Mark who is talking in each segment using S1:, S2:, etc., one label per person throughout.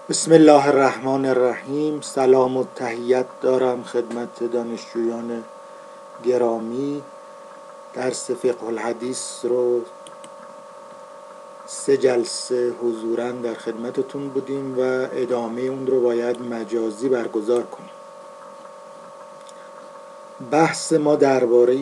S1: بسم الله الرحمن الرحیم. سلام و تحیت دارم خدمت دانشجویان گرامی. درس فقه الحدیث رو 3 جلسه حضوراً در خدمتتون بودیم و ادامه اون رو باید مجازی برگزار کنیم. بحث ما درباره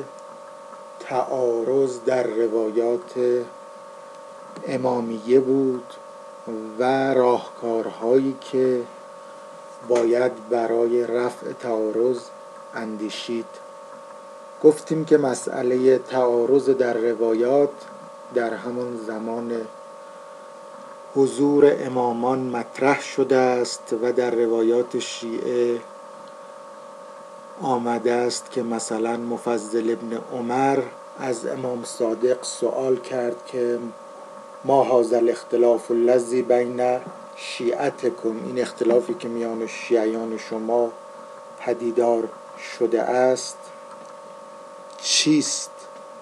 S1: تعارض در روایات امامیه بود و راهکارهایی که باید برای رفع تعارض اندیشید. گفتیم که مسئله تعارض در روایات در همان زمان حضور امامان مطرح شده است و در روایات شیعه آمده است که مثلا مفضل ابن عمر از امام صادق سوال کرد که ما هذا الاختلاف الذی بین شیعتکم، این اختلافی که میان شیعیان شما پدیدار شده است چیست؟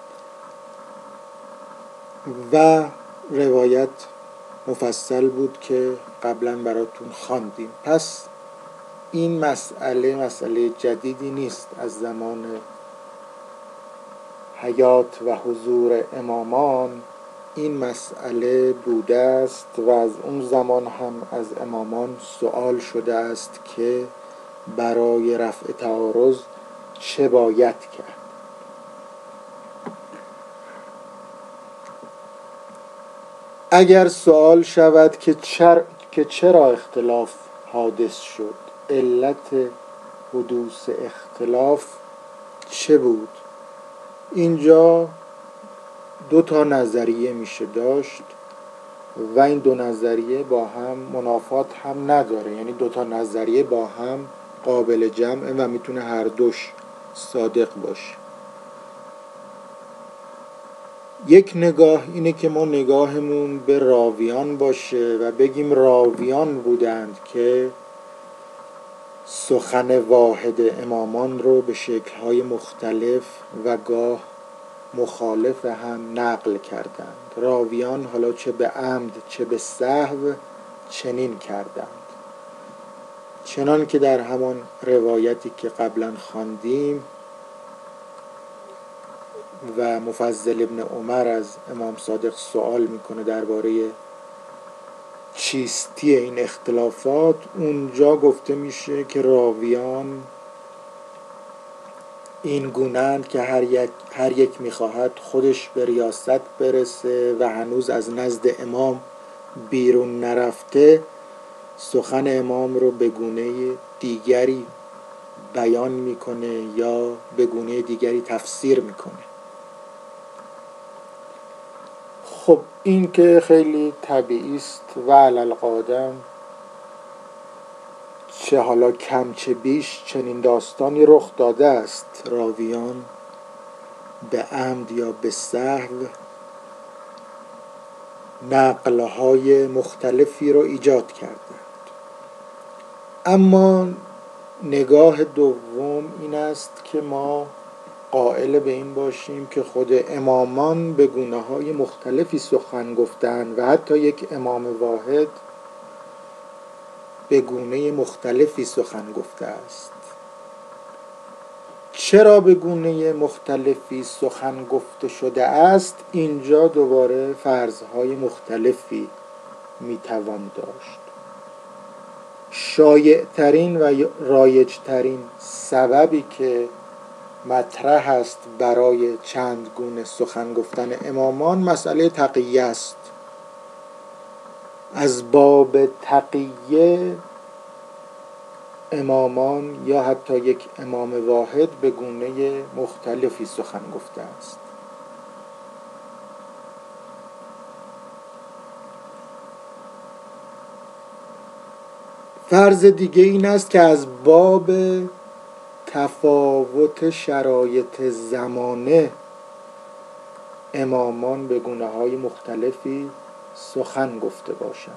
S1: و روایت مفصل بود که قبلا براتون خواندیم. پس این مسئله جدیدی نیست، از زمان حیات و حضور امامان این مسئله بوده است و از اون زمان هم از امامان سوال شده است که برای رفع تعارض چه باید کرد. اگر سوال شود که چرا اختلاف حادث شد، علت حدوث اختلاف چه بود، اینجا 2 نظریه میشه داشت و این 2 نظریه با هم منافات هم نداره، یعنی 2 نظریه با هم قابل جمعه و میتونه هر دوش صادق باشه. یک نگاه اینه که ما نگاهمون به راویان باشه و بگیم راویان بودند که سخن واحد امامان رو به شکل‌های مختلف و گاه مخالف هم نقل کردند. راویان حالا چه به عمد چه به سهو چنین کردند، چنان که در همان روایتی که قبلا خواندیم و مفضل ابن عمر از امام صادق سوال میکنه درباره چیستی این اختلافات، اونجا گفته میشه که راویان این گونه‌اند که هر یک میخواهد خودش به ریاست برسه و هنوز از نزد امام بیرون نرفته سخن امام رو به گونه دیگری بیان میکنه یا به گونه دیگری تفسیر میکنه. خب این که خیلی طبیعی است و علالقادم چه حالا کم چه بیش چنین داستانی رخ داده است. راویان به عمد یا به سهو نقل‌های مختلفی رو ایجاد کردند. اما نگاه دوم این است که ما قائل به این باشیم که خود امامان به گونه‌های مختلفی سخن گفتند و حتی یک امام واحد به گونه مختلفی سخن گفته است. چرا به گونه مختلفی سخن گفته شده است؟ اینجا دوباره فرض‌های مختلفی میتوان داشت. شایع‌ترین و رایج‌ترین سببی که مطرح است برای چند گونه سخن گفتن امامان مسئله تقیه است. از باب تقیه امامان یا حتی یک امام واحد به گونه مختلفی سخن گفته است. فرض دیگه این است که از باب تفاوت شرایط زمانه امامان به گونه‌های مختلفی سخن گفته باشند.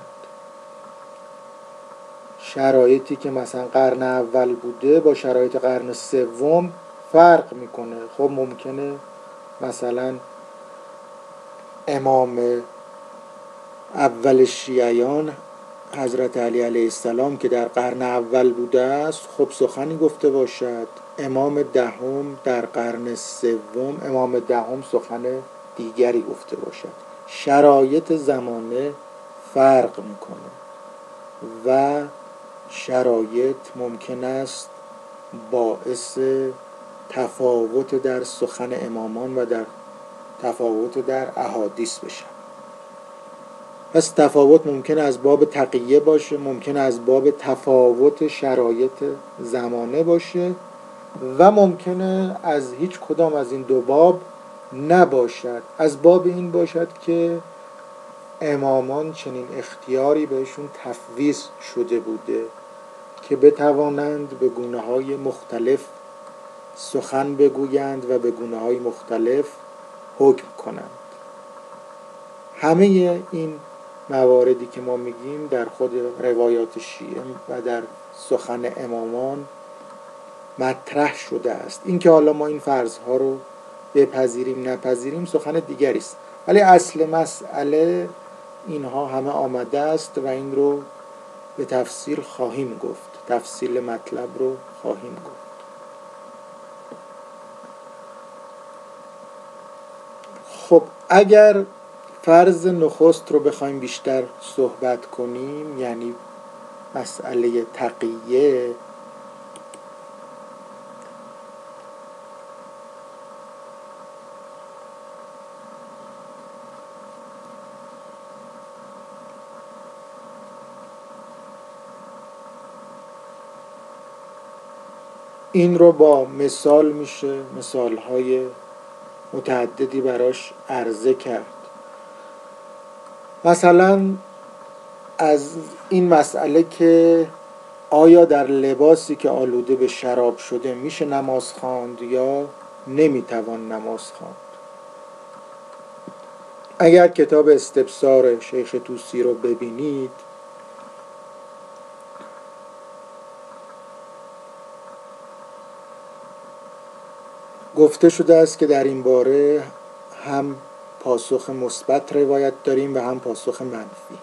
S1: شرایطی که مثلا قرن اول بوده با شرایط قرن سوم فرق میکنه. خب ممکنه مثلا امام اول شیعیان حضرت علی علیه السلام که در قرن اول بوده است خب سخنی گفته باشد، امام دهم در قرن سوم امام دهم سخن دیگری گفته باشد. شرایط زمانه فرق میکنه و شرایط ممکن است باعث تفاوت در سخن امامان و در تفاوت در احادیث بشه. پس تفاوت ممکن از باب تقیه باشه، ممکن از باب تفاوت شرایط زمانه باشه و ممکنه از هیچ کدام از این دو باب نباشد. از باب این باشد که امامان چنین اختیاری بهشون تفویض شده بوده که بتوانند به گونه‌های مختلف سخن بگویند و به گونه‌های مختلف حکم کنند. همه این مواردی که ما میگیم در خود روایات شیعه و در سخن امامان مطرح شده است. اینکه حالا ما این فرضها رو بپذیریم نپذیریم سخن دیگری است، ولی اصل مسئله اینها همه آمده است و این رو به تفصیل خواهیم گفت، تفصیل مطلب رو خواهیم گفت. خب اگر فرض نخست رو بخوایم بیشتر صحبت کنیم، یعنی مسئله تقیه، این رو با مثال میشه مثالهای متعددی براش عرضه کرد. مثلا از این مسئله که آیا در لباسی که آلوده به شراب شده میشه نماز خواند یا نمیتوان نماز خواند. اگر کتاب استبصار شیخ طوسی رو ببینید گفته شده است که در این باره هم پاسخ مثبت روایت داریم و هم پاسخ منفی.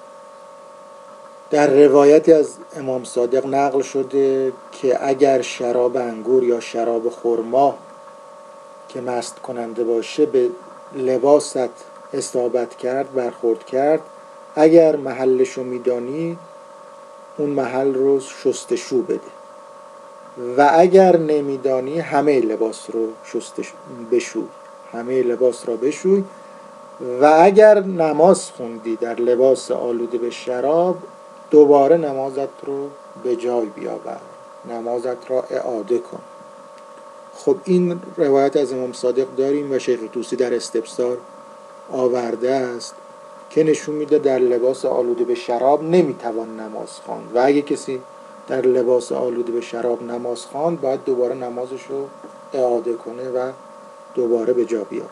S1: در روایتی از امام صادق نقل شده که اگر شراب انگور یا شراب خرما که مست کننده باشه به لباست اصابت کرد، برخورد کرد، اگر محلشو میدانی اون محل رو شستشو بده و اگر نمیدانی همه لباس رو بشوی، همه لباس را بشوی و اگر نماز خوندی در لباس آلوده به شراب دوباره نمازت رو به جای بیاور، نمازت را اعاده کن. خب این روایت از امام صادق داریم و شیخ طوسی در استبصار آورده است که نشون میده در لباس آلوده به شراب نمیتوان نماز خواند و اگه کسی در لباس آلوده به شراب نماز خواند باید دوباره نمازش رو اعاده کنه و دوباره به جا بیاورد.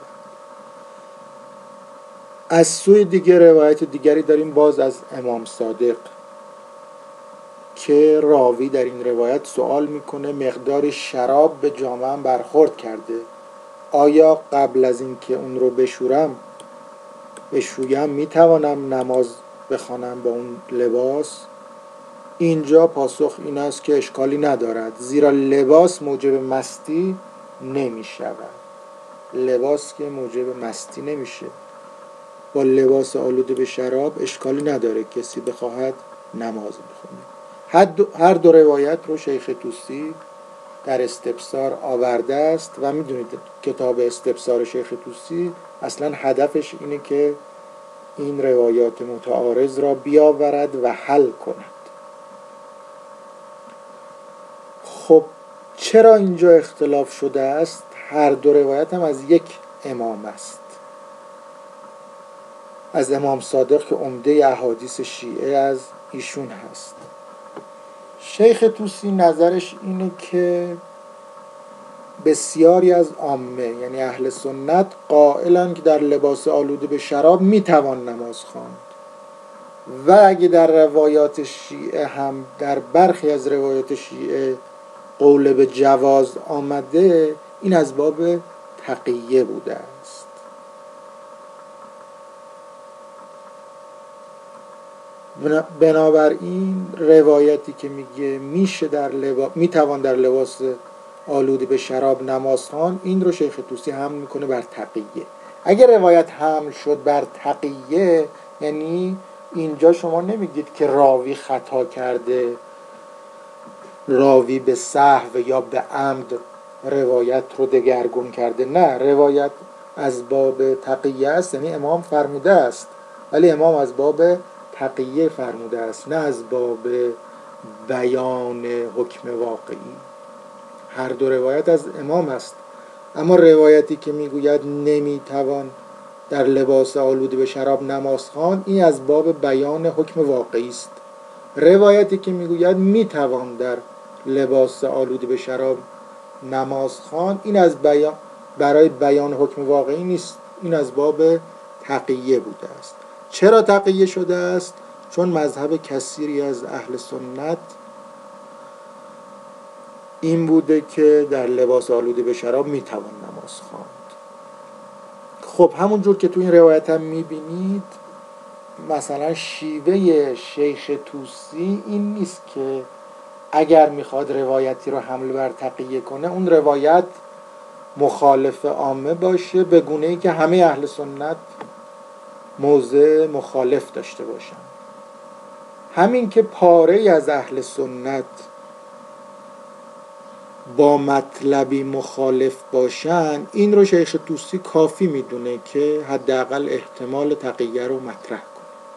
S1: از سوی دیگه روایت دیگری داریم باز از امام صادق که راوی در این روایت سوال میکنه مقدار شراب به جامه‌ام برخورد کرده، آیا قبل از این که اون رو بشویم میتوانم نماز بخوانم با اون لباس؟ اینجا پاسخ این است که اشکالی ندارد، زیرا لباس موجب مستی نمیشود. لباس که موجب مستی نمیشه. با لباس آلوده به شراب اشکالی نداره کسی بخواهد نماز بخونه. هر دو روایت رو شیخ طوسی در استبصار آورده است و میدونید کتاب استبصار شیخ طوسی اصلا هدفش اینه که این روایات متعارض را بیاورد و حل کند. خب چرا اینجا اختلاف شده است؟ هر دو روایت هم از یک امام است، از امام صادق که عمده احادیث شیعه از ایشون هست. شیخ طوسی نظرش اینه که بسیاری از عامه یعنی اهل سنت قائلن که در لباس آلوده به شراب میتوان نماز خواند و اگه در روایات شیعه هم در برخی از روایات شیعه قول به جواز آمده این از باب تقیه بوده است. بنابراین روایتی که میگه میتوان در لباس آلوده به شراب نماز خواند، این رو شیخ طوسی حمل میکنه بر تقیه. اگر روایت حمل شد بر تقیه، یعنی اینجا شما نمیگید که راوی خطا کرده، راوی به سهو یا به عمد روایت رو دگرگون کرده. نه، روایت از باب تقیه است، یعنی امام فرموده است، ولی امام از باب تقیه فرموده است، نه از باب بیان حکم واقعی. هر دو روایت از امام است. اما روایتی که میگوید نمیتوان در لباس آلوده به شراب نماز خواند، این از باب بیان حکم واقعی است. روایتی که میگوید میتوان در لباس آلوده به شراب نماز خواند، این از برای بیان حکم واقعی نیست، این از باب تقیه بوده است. چرا تقیه شده است؟ چون مذهب کثیری از اهل سنت این بوده که در لباس آلوده به شراب میتوان نماز خواند. خب همونجور که تو این روایت هم میبینید، مثلا شیوه شیخ طوسی این نیست که اگر میخواد روایتی رو حمل بر تقیه کنه، اون روایت مخالف عامه باشه، به گونه‌ای که همه اهل سنت موضع مخالف داشته باشن. همین که پاره از اهل سنت با مطلبی مخالف باشن، این رو شیخ طوسی کافی میدونه که حداقل احتمال تقیه رو مطرح کنه.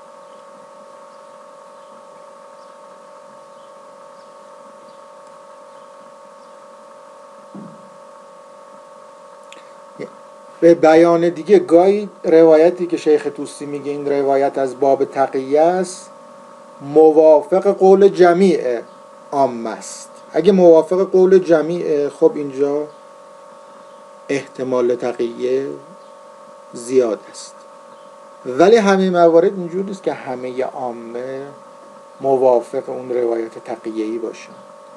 S1: به بیان دیگه، گاهی روایتی که شیخ طوسی میگه این روایت از باب تقیه است، موافق قول جمیع عامه است. اگه موافق قول جمیع، خب اینجا احتمال تقیه زیاد است. ولی همه موارد اینجور نیست که همه عامه موافق اون روایت تقیه‌ای باشن،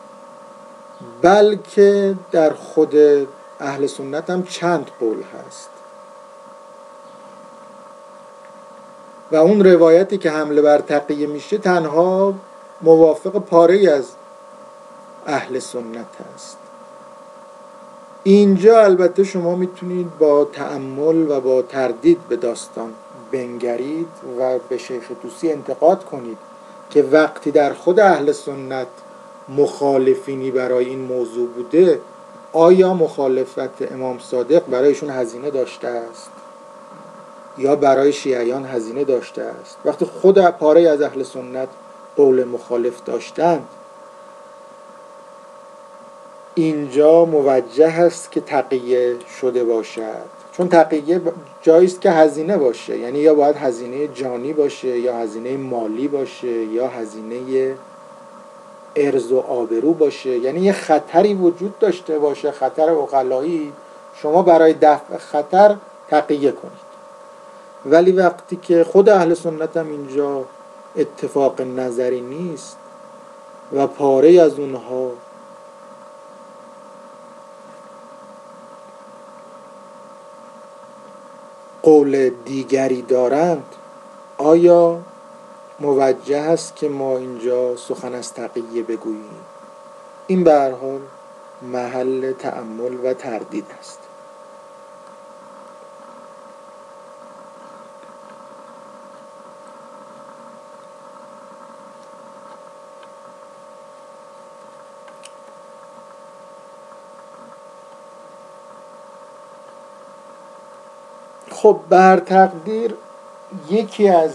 S1: بلکه در خود اهل سنت هم چند قول هست و اون روایتی که حمله بر تقیه میشه تنها موافق پاره از اهل سنت هست. اینجا البته شما میتونید با تأمل و با تردید به داستان بنگرید و به شیخ طوسی انتقاد کنید که وقتی در خود اهل سنت مخالفینی برای این موضوع بوده، آیا مخالفت امام صادق برایشون هزینه داشته است یا برای شیعیان هزینه داشته است؟ وقتی خود پاره از اهل سنت قول مخالف داشتند، اینجا موجه است که تقیه شده باشد، چون تقیه جاییست که هزینه باشه، یعنی یا باید هزینه جانی باشه یا هزینه مالی باشه یا هزینه عرض و آبرو باشه، یعنی یه خطری وجود داشته باشه، خطر عقلایی، شما برای دفع خطر تقیه کنید. ولی وقتی که خود اهل سنت هم اینجا اتفاق نظری نیست و پاره از اونها قول دیگری دارند، آیا موجه است که ما اینجا سخن از تقیه بگوییم؟ این به هر حال محل تأمل و تردید است. خب بر تقدیر یکی از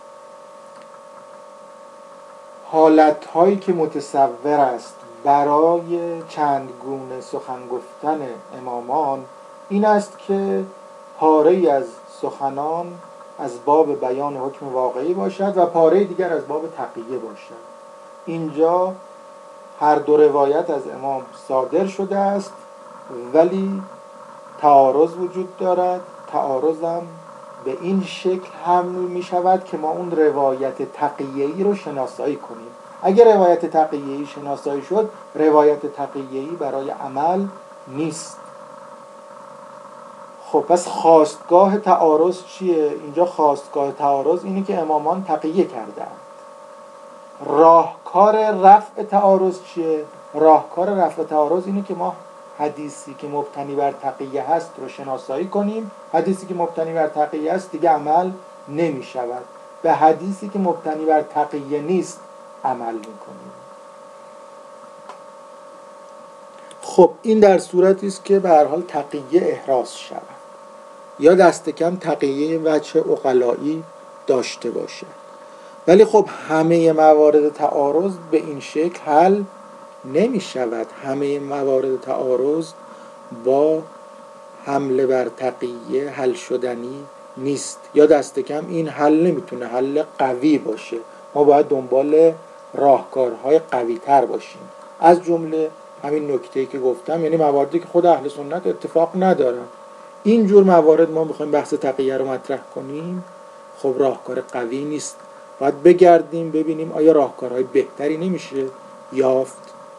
S1: حالت‌هایی که متصور است برای چند گونه سخن گفتن امامان این است که پاره‌ای از سخنان از باب بیان حکم واقعی باشد و پاره دیگر از باب تقیه باشد. اینجا هر دو روایت از امام صادر شده است، ولی تعارض وجود دارد. تعارضم به این شکل حمل می شود که ما اون روایت تقیه‌ای رو شناسایی کنیم. اگر روایت تقیه‌ای شناسایی شد، روایت تقیه‌ای برای عمل نیست. خب پس خواستگاه تعارض چیه؟ اینجا خواستگاه تعارض اینه که امامان تقیه کردند. راهکار رفع تعارض چیه؟ راهکار رفع تعارض اینه که ما حدیثی که مبتنی بر تقیه هست رو شناسایی کنیم. حدیثی که مبتنی بر تقیه است دیگه عمل نمی شود. به حدیثی که مبتنی بر تقیه نیست عمل می کنیم. خب این در صورتی است که به هر حال تقیه احراز شود یا دست کم تقیه وجه عقلایی داشته باشه. ولی خب همه موارد تعارض به این شکل حل نمی شود. همه موارد تعارض با حمله بر تقیه حل شدنی نیست، یا دست کم این حل نمیتونه حل قوی باشه. ما باید دنبال راهکارهای قوی تر باشیم. از جمله همین نکته‌ای که گفتم، یعنی مواردی که خود اهل سنت اتفاق ندارن. این جور موارد ما میخوایم بحث تقیه رو مطرح کنیم، خب راهکار قوی نیست. باید بگردیم ببینیم آیا راهکارهای بهتری نمیشه یافت.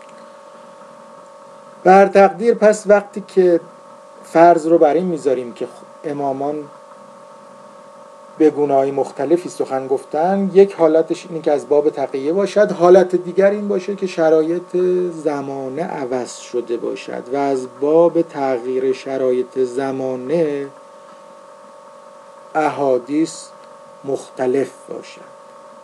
S1: بر تقدیر پس وقتی که فرض رو بر این میذاریم که امامان به گونه‌های مختلفی سخن گفتن، یک حالتش اینه که از باب تقیه باشد، حالت دیگر این باشه که شرایط زمانه عوض شده باشد و از باب تغییر شرایط زمانه احادیث مختلف باشد.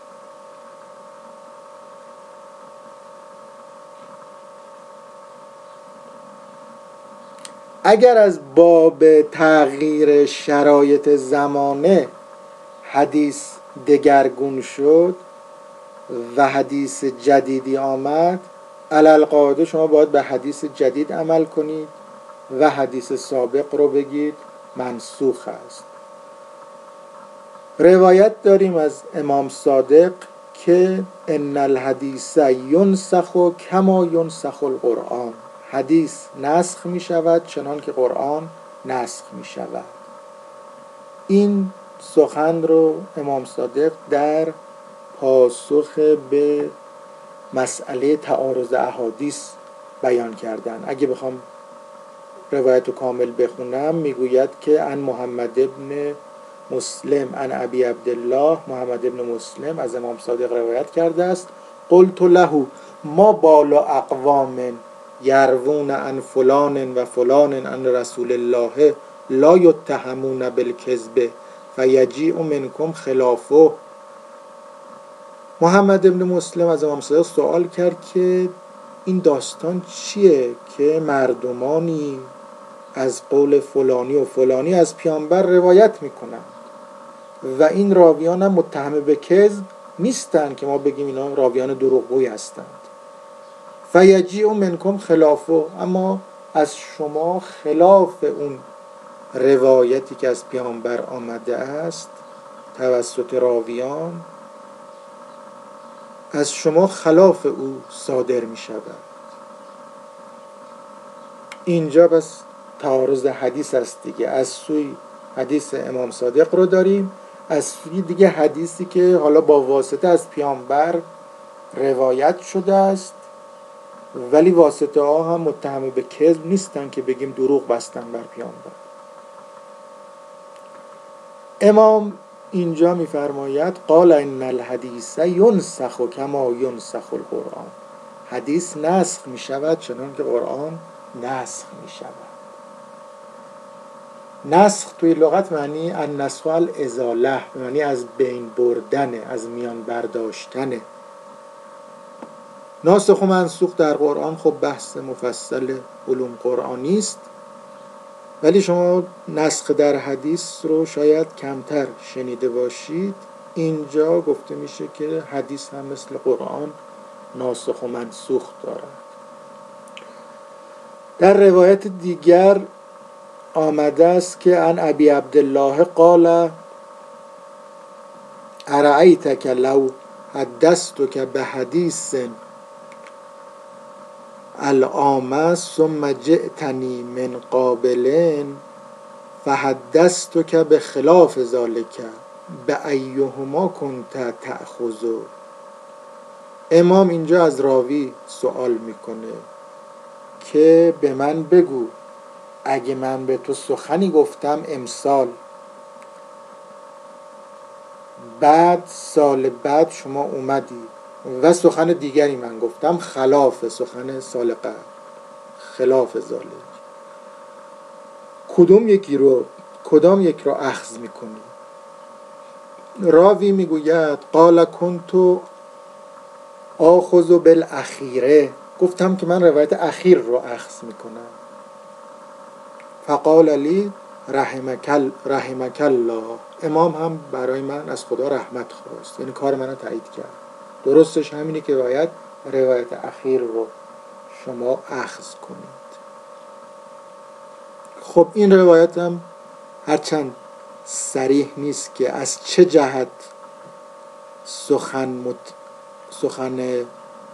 S1: اگر از باب تغییر شرایط زمانه حدیث دگرگون شد و حدیث جدیدی آمد، علالقاعده شما باید به حدیث جدید عمل کنید و حدیث سابق رو بگید منسوخ است. روایت داریم از امام صادق که ان الحدیث ینسخ کما ینسخ القرآن، حدیث نسخ می شود چنان که قرآن نسخ می شود. این سخن رو امام صادق در پاسخ به مسئله تعارض احادیث بیان کردن. اگه بخوام روایت رو کامل بخونم، میگوید که ان محمد ابن مسلم ان ابی عبدالله، محمد ابن مسلم از امام صادق روایت کرده است، قلت له ما بال اقوام یروون عن فلان و فلان عن رسول الله لا یتهمون بالکذب فیجیء منکم خلافه. محمد ابن مسلم از امام صادق سوال کرد که این داستان چیه که مردمانی از قول فلانی و فلانی از پیامبر روایت میکنن و این راویان هم متهم به کذب نیستن که ما بگیم اینا راویان دروغگوی هستند. فیجیء منکم خلافه، اما از شما خلاف اون روایتی که از پیامبر آمده است توسط راویان، از شما خلاف او صادر می شود. اینجا بس تعارض حدیث است دیگه. از سوی حدیث امام صادق رو داریم، از سوی دیگه حدیثی که حالا با واسطه از پیامبر روایت شده است، ولی واسطه ها هم متهم به کذب نیستن که بگیم دروغ بستن بر پیامبر. امام اینجا می‌فرماید قال ان الحدیث ینسخ کما ینسخ القرآن، حدیث نسخ می شود چنان که قرآن نسخ می شود. نسخ توی لغت معنی النسخ الازاله، معنی از بین بردن، از میان برداشتن. ناسخ و منسوخ در قرآن خب بحث مفصل علوم قرآنی است، ولی شما نسخ در حدیث رو شاید کمتر شنیده باشید. اینجا گفته میشه که حدیث هم مثل قرآن ناسخ و منسوخ دارد. در روایت دیگر آمده است که عن ابی عبدالله قال ارأیتک لو حدثتک بحدیث العام ثم جئتنی من قابل فحدثتک بخلاف ذلک بأیهما کنت تأخذ. امام اینجا از راوی سوال میکنه که به من بگو اگه من به تو سخنی گفتم امسال، بعد سال بعد شما اومدی و سخن دیگری من گفتم خلاف سخن سال قبل، خلاف ذالک. کدام یک را اخذ میکنی؟ راوی میگوید قال کنت آخذ بالاخیره، گفتم که من روایت اخیر رو اخذ میکنم. فقال لی رحمک الله، امام هم برای من از خدا رحمت خواست، یعنی کار منو تایید کرد. درستش همینه که باید روایت اخیر رو شما اخذ کنید. خب این روایت هم هرچند صریح نیست که از چه جهت سخن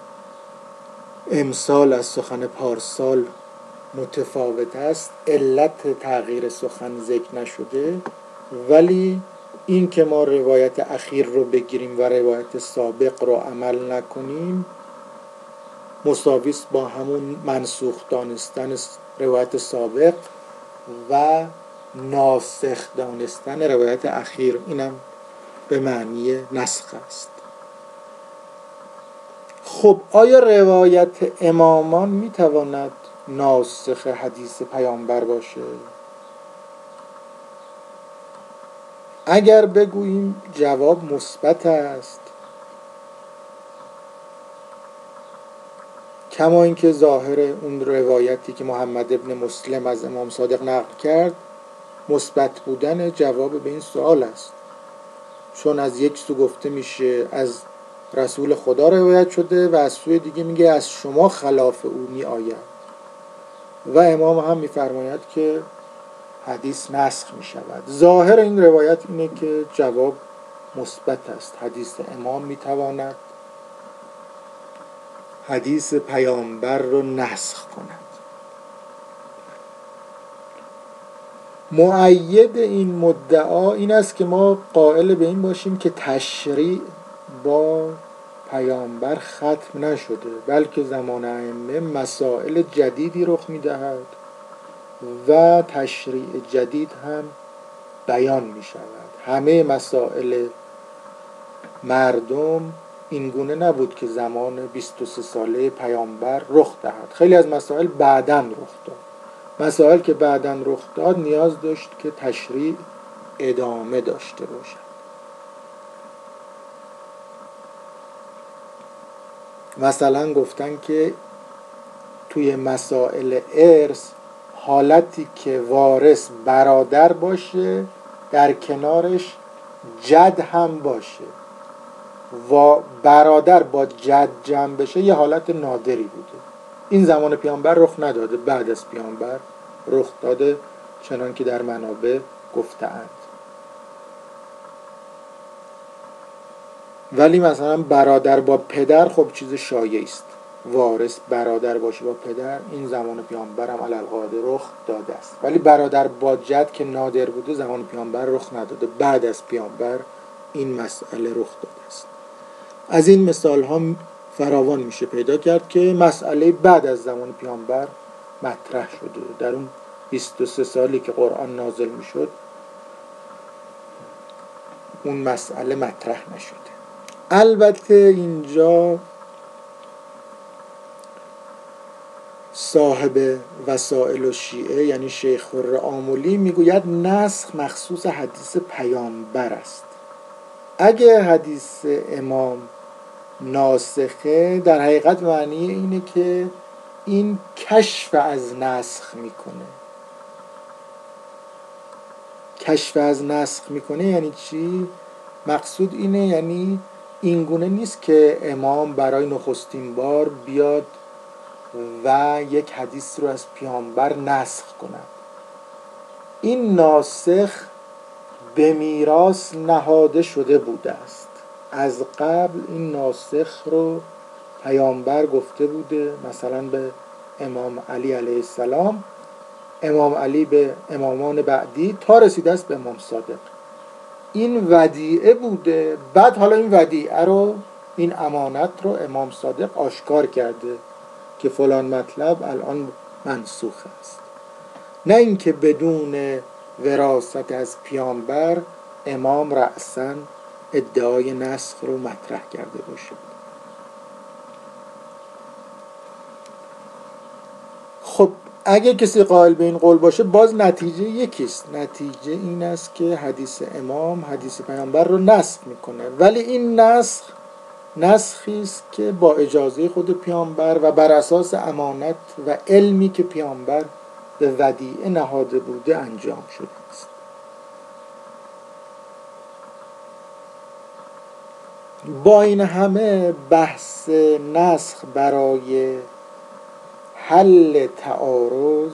S1: امسال از سخن پارسال متفاوت است، علت تغییر سخن ذکر نشده، ولی این که ما روایت اخیر رو بگیریم و روایت سابق رو عمل نکنیم مساوی است با همون منسوخ دانستن روایت سابق و ناسخ دانستن روایت اخیر. اینم به معنی نسخ است. خب آیا روایت امامان میتواند ناسخ حدیث پیامبر باشه؟ اگر بگوییم جواب مثبت است، کما اینکه ظاهر اون روایتی که محمد ابن مسلم از امام صادق نقل کرد مثبت بودن جواب به این سوال است، چون از یک سو گفته میشه از رسول خدا روایت شده و از سوی دیگه میگه از شما خلاف او می آید و امام هم میفرماید که حدیث نسخ می شود. ظاهر این روایت اینه که جواب مثبت است، حدیث امام می تواند حدیث پیامبر رو نسخ کند. مؤید این مدعا این است که ما قائل به این باشیم که تشریع با پیامبر ختم نشده، بلکه زمان ائمه مسائل جدیدی رخ می‌دهد و تشریع جدید هم بیان می‌شود. همه مسائل مردم اینگونه نبود که زمان 23 ساله پیامبر رخ دهد. خیلی از مسائل بعداً رخ داد. مسائل که بعداً رخ داد نیاز داشت که تشریع ادامه داشته باشد. مثلا گفتن که توی مسائل ارث حالتی که وارث برادر باشه در کنارش جد هم باشه و برادر با جد جمع بشه یه حالت نادری بوده. این زمان پیامبر رخ نداده، بعد از پیامبر رخ داده، چنان که در منابع گفته‌اند. ولی مثلا برادر با پدر خب چیز شایعی است، وارث برادر باشه با پدر، این زمان پیامبر هم علی القاعده رخ داده است. ولی برادر با جد که نادر بوده زمان پیامبر رخ نداده، بعد از پیامبر این مسئله رخ داده است. از این مثال ها فراوان میشه پیدا کرد که مسئله بعد از زمان پیامبر مطرح شده. در اون 23 سالی که قرآن نازل میشد اون مسئله مطرح نشده. البته اینجا صاحب وسائل الشیعه یعنی شیخ خرم‌آملی میگوید نسخ مخصوص حدیث پیامبر است. اگه حدیث امام ناسخه در حقیقت معنی اینه که این کشف از نسخ میکنه. کشف از نسخ میکنه یعنی چی؟ مقصود اینه، یعنی اینگونه نیست که امام برای نخستین بار بیاد و یک حدیث رو از پیامبر نسخ کند. این ناسخ به میراث نهاده شده بوده است. از قبل این ناسخ رو پیامبر گفته بوده، مثلا به امام علی علیه السلام، امام علی به امامان بعدی تا رسیده است به امام صادق. این ودیعه بوده، بعد حالا این ودیعه رو، این امانت رو امام صادق آشکار کرده که فلان مطلب الان منسوخ است. نه اینکه بدون وراثت از پیامبر امام رأساً ادعای نسخ رو مطرح کرده باشه. اگه کسی قائل به این قول باشه باز نتیجه یکیست، نتیجه این است که حدیث امام حدیث پیامبر رو نسخ میکنه، ولی این نسخی است که با اجازه خود پیامبر و بر اساس امانت و علمی که پیامبر به ودیعه نهاده بوده انجام شده است. با این همه بحث نسخ برای حل تعارض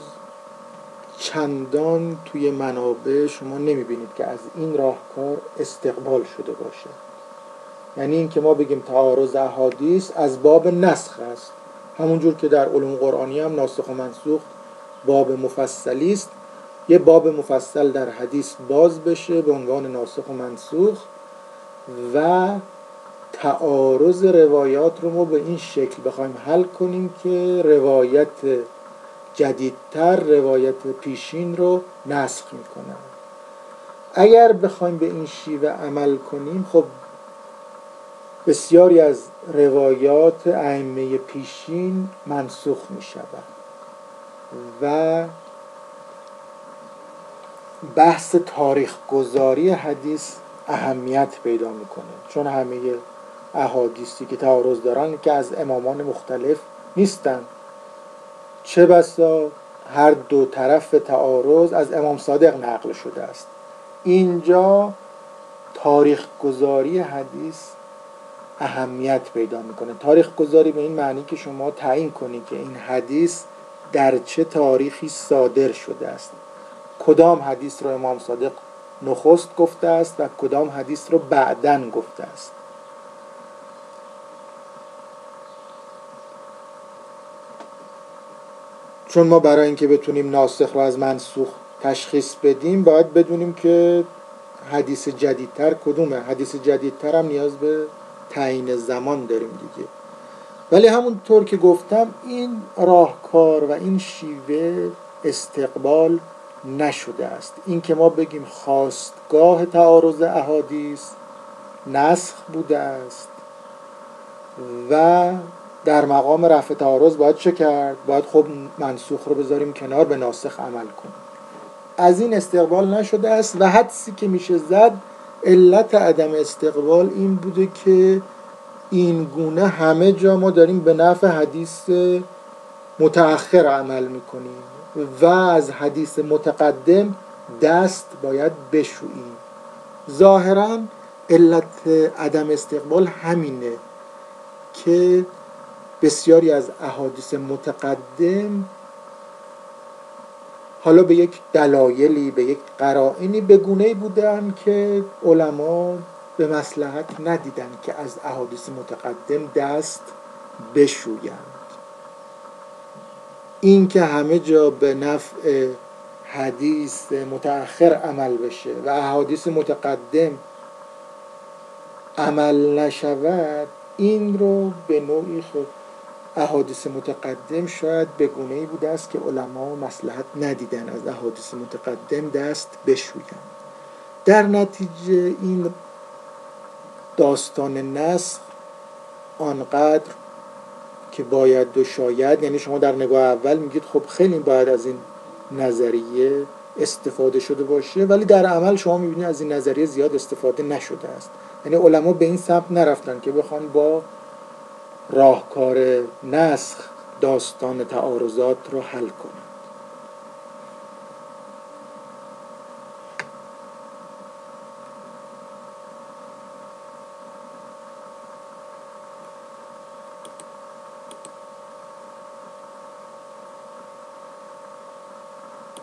S1: چندان توی منابع شما نمیبینید که از این راهکار استقبال شده باشه. یعنی این که ما بگیم تعارض احادیث از باب نسخ است، همونجور که در علوم قرآنی هم ناسخ و منسوخ باب مفصلی است، یه باب مفصل در حدیث باز بشه به عنوان ناسخ و منسوخ و تعارض روایات رو ما به این شکل بخوایم حل کنیم که روایت جدیدتر روایت پیشین رو نسخ میکنن. اگر بخوایم به این شیوه عمل کنیم خب بسیاری از روایات ائمه پیشین منسوخ میشود و بحث تاریخ گذاری حدیث اهمیت پیدا میکنه، چون همه احادیثی که تعارض دارن که از امامان مختلف نیستن، چه بسا هر دو طرف تعارض از امام صادق نقل شده است. اینجا تاریخ گذاری حدیث اهمیت پیدا میکنه. تاریخ گذاری به این معنی که شما تعیین کنید که این حدیث در چه تاریخی صادر شده است، کدام حدیث رو امام صادق نخست گفته است و کدام حدیث رو بعداً گفته است. چون ما برای اینکه بتونیم ناسخ رو از منسوخ تشخیص بدیم باید بدونیم که حدیث جدیدتر کدومه. حدیث جدیدتر هم نیاز به تعیین زمان داریم دیگه. ولی همونطور که گفتم این راهکار و این شیوه استقبال نشده است. این که ما بگیم خاستگاه تعارض احادیث نسخ بوده است و در مقام رفع تعارض باید چه کرد؟ باید خب منسوخ رو بذاریم کنار، به ناسخ عمل کنیم. از این استقبال نشده است و حدسی که میشه زد علت عدم استقبال این بوده که این گونه همه جا ما داریم به نفع حدیث متأخر عمل میکنیم و از حدیث متقدم دست باید بشوییم. ظاهراً علت عدم استقبال همینه که بسیاری از احادیث متقدم حالا به یک دلایلی به یک قرائنی به گونه‌ای بودن که علما به مصلحت ندیدن که از احادیث متقدم دست بشویند. این که همه جا به نفع حدیث متأخر عمل بشه و احادیث متقدم عمل نشود، این رو به نوعی خود احادیث متقدم شاید به گونه‌ای بوده است که علما مصلحت ندیدن از احادیث متقدم دست بشویند. در نتیجه این داستان نسخ آنقدر که باید و شاید، یعنی شما در نگاه اول میگید خب خیلی باید از این نظریه استفاده شده باشه، ولی در عمل شما میبینید از این نظریه زیاد استفاده نشده است. یعنی علما به این سمت نرفتن که بخوان با راهکار نسخ داستان تعارضات رو حل کنن.